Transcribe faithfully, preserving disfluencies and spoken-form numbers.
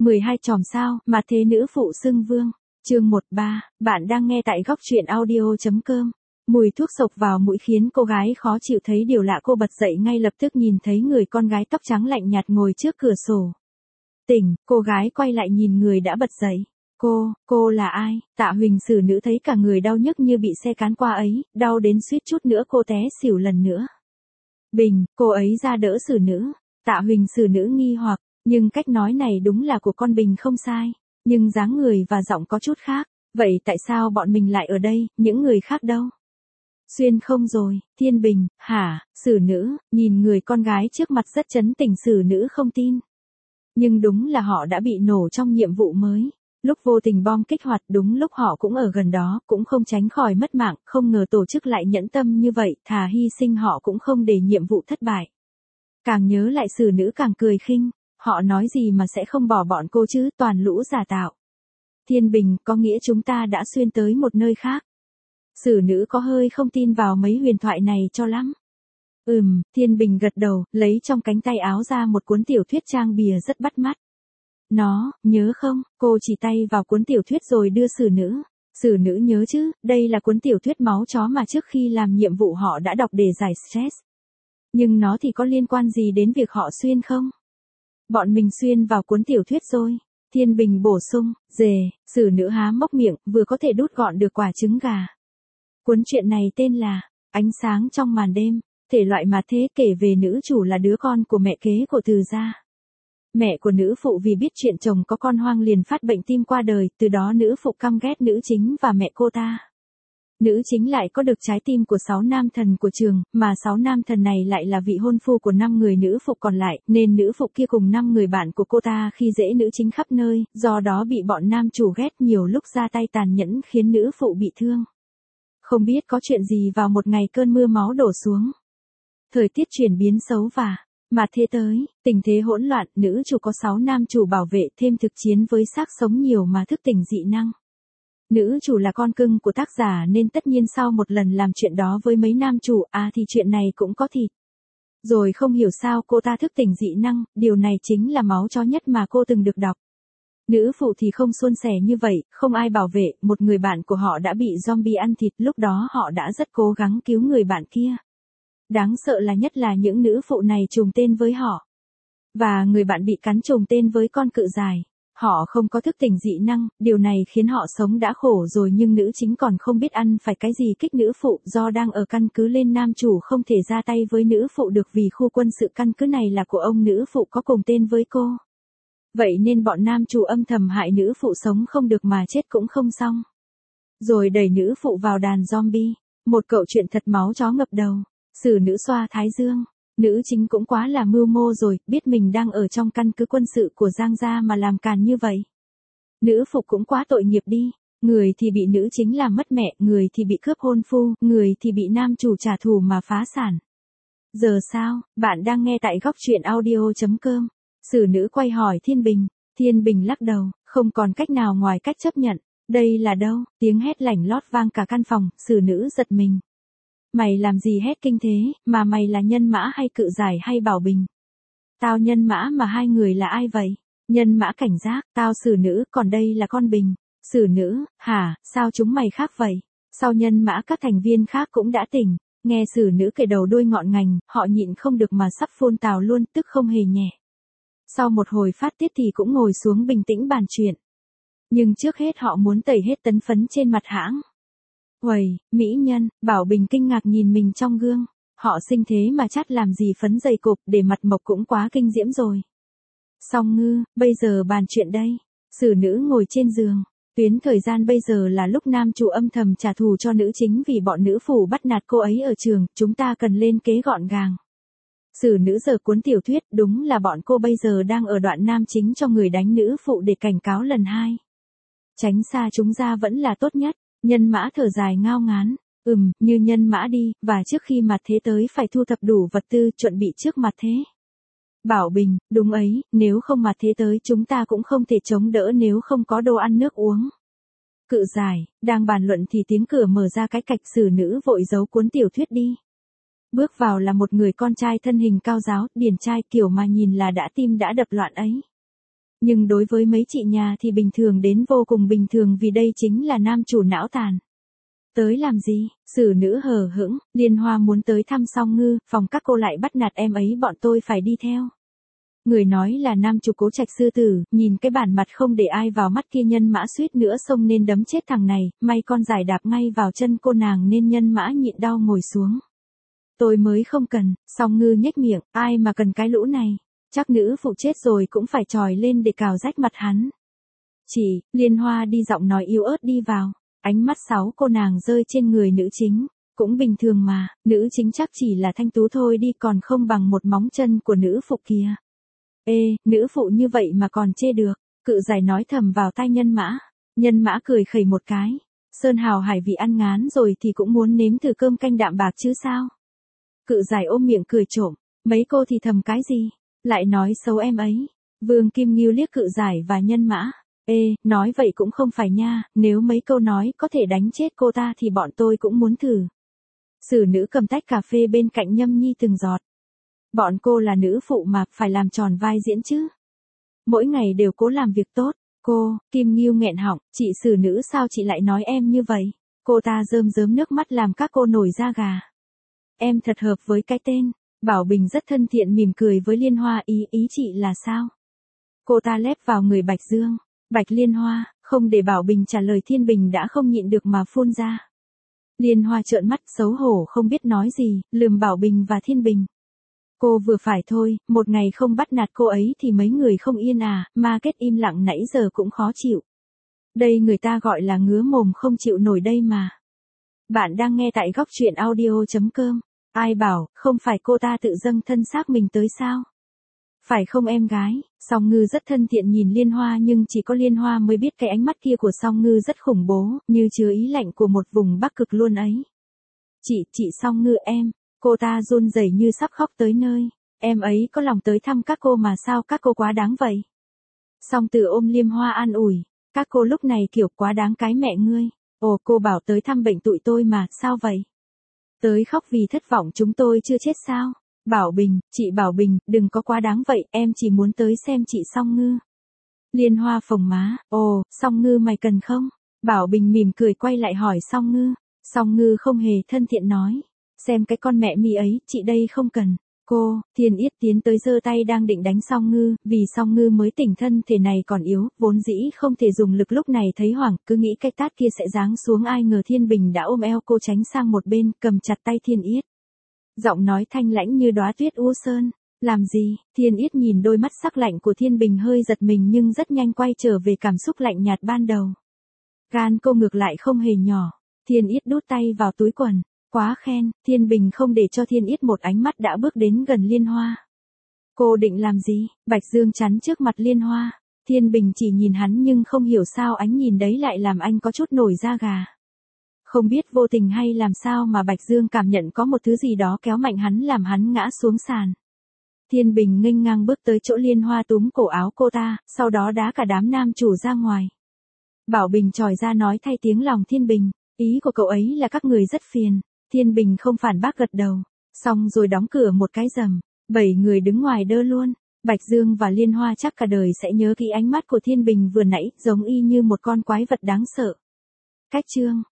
mười hai chòm sao, mà thế nữ phụ xưng vương. Chương một ba, bạn đang nghe tại góc truyện audio.com. Mùi thuốc sộc vào mũi khiến cô gái khó chịu thấy điều lạ, cô bật dậy ngay lập tức nhìn thấy người con gái tóc trắng lạnh nhạt ngồi trước cửa sổ. Tỉnh, cô gái quay lại nhìn người đã bật dậy. Cô, cô là ai? Tạ Huỳnh xử nữ thấy cả người đau nhức như bị xe cán qua ấy, đau đến suýt chút nữa cô té xỉu lần nữa. Bình, cô ấy ra đỡ xử nữ. Tạ Huỳnh xử nữ nghi hoặc, nhưng cách nói này đúng là của con Bình không sai, nhưng dáng người và giọng có chút khác. Vậy tại sao bọn mình lại ở đây, những người khác đâu? Xuyên không rồi, Thiên Bình, hả? Xử nữ, nhìn người con gái trước mặt rất trấn tĩnh, xử nữ không tin. Nhưng đúng là họ đã bị nổ trong nhiệm vụ mới. Lúc vô tình bom kích hoạt đúng lúc họ cũng ở gần đó, cũng không tránh khỏi mất mạng, không ngờ tổ chức lại nhẫn tâm như vậy, thà hy sinh họ cũng không để nhiệm vụ thất bại. Càng nhớ lại xử nữ càng cười khinh, họ nói gì mà sẽ không bỏ bọn cô chứ, toàn lũ giả tạo. Thiên Bình, có nghĩa chúng ta đã xuyên tới một nơi khác. Xử nữ có hơi không tin vào mấy huyền thoại này cho lắm. Ừm, Thiên Bình gật đầu, lấy trong cánh tay áo ra một cuốn tiểu thuyết trang bìa rất bắt mắt. Nó, nhớ không, cô chỉ tay vào cuốn tiểu thuyết rồi đưa xử nữ. Xử nữ nhớ chứ, đây là cuốn tiểu thuyết máu chó mà trước khi làm nhiệm vụ họ đã đọc để giải stress. Nhưng nó thì có liên quan gì đến việc họ xuyên không? Bọn mình xuyên vào cuốn tiểu thuyết rồi. Thiên Bình bổ sung, dề, xử nữ há mốc miệng, vừa có thể đút gọn được quả trứng gà. Cuốn truyện này tên là Ánh sáng trong màn đêm, thể loại mà thế, kể về nữ chủ là đứa con của mẹ kế của Từ gia. Mẹ của nữ phụ vì biết chuyện chồng có con hoang liền phát bệnh tim qua đời, từ đó nữ phụ căm ghét nữ chính và mẹ cô ta. Nữ chính lại có được trái tim của sáu nam thần của trường, mà sáu nam thần này lại là vị hôn phu của năm người nữ phụ còn lại, nên nữ phụ kia cùng năm người bạn của cô ta khi dễ nữ chính khắp nơi, do đó bị bọn nam chủ ghét, nhiều lúc ra tay tàn nhẫn khiến nữ phụ bị thương. Không biết có chuyện gì vào một ngày cơn mưa máu đổ xuống. Thời tiết chuyển biến xấu và mà thế tới, tình thế hỗn loạn, nữ chủ có sáu nam chủ bảo vệ, thêm thực chiến với xác sống nhiều mà thức tỉnh dị năng. Nữ chủ là con cưng của tác giả nên tất nhiên sau một lần làm chuyện đó với mấy nam chủ, à thì chuyện này cũng có thịt. Rồi không hiểu sao cô ta thức tỉnh dị năng, điều này chính là máu chó nhất mà cô từng được đọc. Nữ phụ thì không suôn sẻ như vậy, không ai bảo vệ, một người bạn của họ đã bị zombie ăn thịt, lúc đó họ đã rất cố gắng cứu người bạn kia. Đáng sợ là nhất là những nữ phụ này trùng tên với họ. Và người bạn bị cắn trùng tên với con cự dài. Họ không có thức tỉnh dị năng, điều này khiến họ sống đã khổ rồi, nhưng nữ chính còn không biết ăn phải cái gì kích nữ phụ, do đang ở căn cứ lên nam chủ không thể ra tay với nữ phụ được vì khu quân sự căn cứ này là của ông nữ phụ có cùng tên với cô. Vậy nên bọn nam chủ âm thầm hại nữ phụ sống không được mà chết cũng không xong. Rồi đẩy nữ phụ vào đàn zombie. Một cậu chuyện thật máu chó ngập đầu. Xử nữ xoa thái dương. Nữ chính cũng quá là mưu mô rồi, biết mình đang ở trong căn cứ quân sự của Giang gia mà làm càn như vậy. Nữ phụ cũng quá tội nghiệp đi. Người thì bị nữ chính làm mất mẹ, người thì bị cướp hôn phu, người thì bị nam chủ trả thù mà phá sản. Giờ sao, bạn đang nghe tại góc truyện audio.com. Xử nữ quay hỏi Thiên Bình. Thiên Bình lắc đầu, không còn cách nào ngoài cách chấp nhận. Đây là đâu? Tiếng hét lảnh lót vang cả căn phòng, xử nữ giật mình. Mày làm gì hét kinh thế, mà mày là Nhân Mã hay Cự Giải hay Bảo Bình? Tao Nhân Mã mà hai người là ai vậy? Nhân Mã cảnh giác, tao xử nữ, còn đây là con Bình. Xử nữ, hả, sao chúng mày khác vậy? Sau Nhân Mã các thành viên khác cũng đã tỉnh. Nghe xử nữ kể đầu đuôi ngọn ngành, họ nhịn không được mà sắp phun tào luôn, tức không hề nhẹ. Sau một hồi phát tiết thì cũng ngồi xuống bình tĩnh bàn chuyện. Nhưng trước hết họ muốn tẩy hết tấn phấn trên mặt hãng. Uầy, mỹ nhân, Bảo Bình kinh ngạc nhìn mình trong gương. Họ sinh thế mà chắt làm gì phấn dày cộp, để mặt mộc cũng quá kinh diễm rồi. Song Ngư, bây giờ bàn chuyện đây. Xử nữ ngồi trên giường. Tuyến thời gian bây giờ là lúc nam chủ âm thầm trả thù cho nữ chính vì bọn nữ phủ bắt nạt cô ấy ở trường, chúng ta cần lên kế gọn gàng. Xử nữ giở cuốn tiểu thuyết, đúng là bọn cô bây giờ đang ở đoạn nam chính cho người đánh nữ phụ để cảnh cáo lần hai. Tránh xa chúng ra vẫn là tốt nhất. Nhân Mã thở dài ngao ngán. Ừm, như Nhân Mã đi, và trước khi mặt thế tới phải thu thập đủ vật tư chuẩn bị trước mặt thế. Bảo Bình, đúng ấy, nếu không mặt thế tới chúng ta cũng không thể chống đỡ nếu không có đồ ăn nước uống. Cự Giải, đang bàn luận thì tiếng cửa mở ra cái cạch, xử nữ vội giấu cuốn tiểu thuyết đi. Bước vào là một người con trai thân hình cao ráo, điển trai, kiểu mà nhìn là đã tim đã đập loạn ấy. Nhưng đối với mấy chị nhà thì bình thường đến vô cùng bình thường vì đây chính là nam chủ não tàn. Tới làm gì? Xử nữ hờ hững, Liên Hoa muốn tới thăm Song Ngư, phòng các cô lại bắt nạt em ấy bọn tôi phải đi theo. Người nói là nam chủ Cố Trạch sư tử, nhìn cái bản mặt không để ai vào mắt kia nhân mã suýt nữa xông nên đấm chết thằng này, may con giải đạp ngay vào chân cô nàng nên nhân mã nhịn đau ngồi xuống. Tôi mới không cần, Song Ngư nhếch miệng, ai mà cần cái lũ này, chắc nữ phụ chết rồi cũng phải tròi lên để cào rách mặt hắn. Chị, Liên Hoa đi giọng nói yếu ớt đi vào, ánh mắt sáu cô nàng rơi trên người nữ chính, cũng bình thường mà, nữ chính chắc chỉ là thanh tú thôi đi còn không bằng một móng chân của nữ phụ kia. Ê, nữ phụ như vậy mà còn chê được, cự giải nói thầm vào tai nhân mã, nhân mã cười khẩy một cái, Sơn Hào Hải vì ăn ngán rồi thì cũng muốn nếm thử cơm canh đạm bạc chứ sao. Cự giải ôm miệng cười trộm, mấy cô thì thầm cái gì, lại nói xấu em ấy. Vương Kim Ngưu liếc cự giải và nhân mã, ê, nói vậy cũng không phải nha, nếu mấy câu nói có thể đánh chết cô ta thì bọn tôi cũng muốn thử. Xử nữ cầm tách cà phê bên cạnh nhâm nhi từng giọt. Bọn cô là nữ phụ mà, phải làm tròn vai diễn chứ. Mỗi ngày đều cố làm việc tốt. Cô, Kim Ngưu nghẹn họng, chị xử nữ sao chị lại nói em như vậy? Cô ta rơm rớm nước mắt làm các cô nổi da gà. Em thật hợp với cái tên. Bảo Bình rất thân thiện mỉm cười với Liên Hoa, ý ý chị là sao? Cô ta lép vào người Bạch Dương. Bạch Liên Hoa, không để Bảo Bình trả lời Thiên Bình đã không nhịn được mà phun ra. Liên Hoa trợn mắt xấu hổ không biết nói gì, lườm Bảo Bình và Thiên Bình. Cô vừa phải thôi, một ngày không bắt nạt cô ấy thì mấy người không yên à, mà kết im lặng nãy giờ cũng khó chịu. Đây người ta gọi là ngứa mồm không chịu nổi đây mà. Bạn đang nghe tại góc truyện audio chấm com. Ai bảo, không phải cô ta tự dâng thân xác mình tới sao? Phải không em gái? Song Ngư rất thân thiện nhìn Liên Hoa nhưng chỉ có Liên Hoa mới biết cái ánh mắt kia của Song Ngư rất khủng bố, như chứa ý lạnh của một vùng Bắc Cực luôn ấy. Chị, chị Song Ngư em. Cô ta run rẩy như sắp khóc tới nơi. Em ấy có lòng tới thăm các cô mà sao các cô quá đáng vậy? Song Tử ôm Liêm Hoa an ủi. Các cô lúc này kiểu quá đáng cái mẹ ngươi. Ồ, cô bảo tới thăm bệnh tụi tôi mà, sao vậy? Tới khóc vì thất vọng chúng tôi chưa chết sao? Bảo Bình, chị Bảo Bình, đừng có quá đáng vậy, em chỉ muốn tới xem chị Song Ngư. Liên Hoa phồng má, ồ, Song Ngư mày cần không? Bảo Bình mỉm cười quay lại hỏi Song Ngư. Song Ngư không hề thân thiện nói. Xem cái con mẹ mi ấy, chị đây không cần. Cô, Thiên Yết tiến tới giơ tay đang định đánh Song Ngư, vì Song Ngư mới tỉnh thân thể này còn yếu, vốn dĩ không thể dùng lực lúc này thấy hoảng, cứ nghĩ cái tát kia sẽ giáng xuống ai ngờ Thiên Bình đã ôm eo cô tránh sang một bên, cầm chặt tay Thiên Yết. Giọng nói thanh lãnh như đóa tuyết u sơn. Làm gì? Thiên Yết nhìn đôi mắt sắc lạnh của Thiên Bình hơi giật mình nhưng rất nhanh quay trở về cảm xúc lạnh nhạt ban đầu. Gan cô ngược lại không hề nhỏ. Thiên Yết đút tay vào túi quần. Quá khen, Thiên Bình không để cho Thiên Yết một ánh mắt đã bước đến gần Liên Hoa. Cô định làm gì? Bạch Dương chắn trước mặt Liên Hoa. Thiên Bình chỉ nhìn hắn nhưng không hiểu sao ánh nhìn đấy lại làm anh có chút nổi da gà. Không biết vô tình hay làm sao mà Bạch Dương cảm nhận có một thứ gì đó kéo mạnh hắn làm hắn ngã xuống sàn. Thiên Bình nghênh ngang bước tới chỗ Liên Hoa túm cổ áo cô ta, sau đó đá cả đám nam chủ ra ngoài. Bảo Bình tròi ra nói thay tiếng lòng Thiên Bình, ý của cậu ấy là các người rất phiền. Thiên Bình không phản bác gật đầu, xong rồi đóng cửa một cái rầm, bảy người đứng ngoài đơ luôn. Bạch Dương và Liên Hoa chắc cả đời sẽ nhớ kỹ ánh mắt của Thiên Bình vừa nãy, giống y như một con quái vật đáng sợ. Cách chương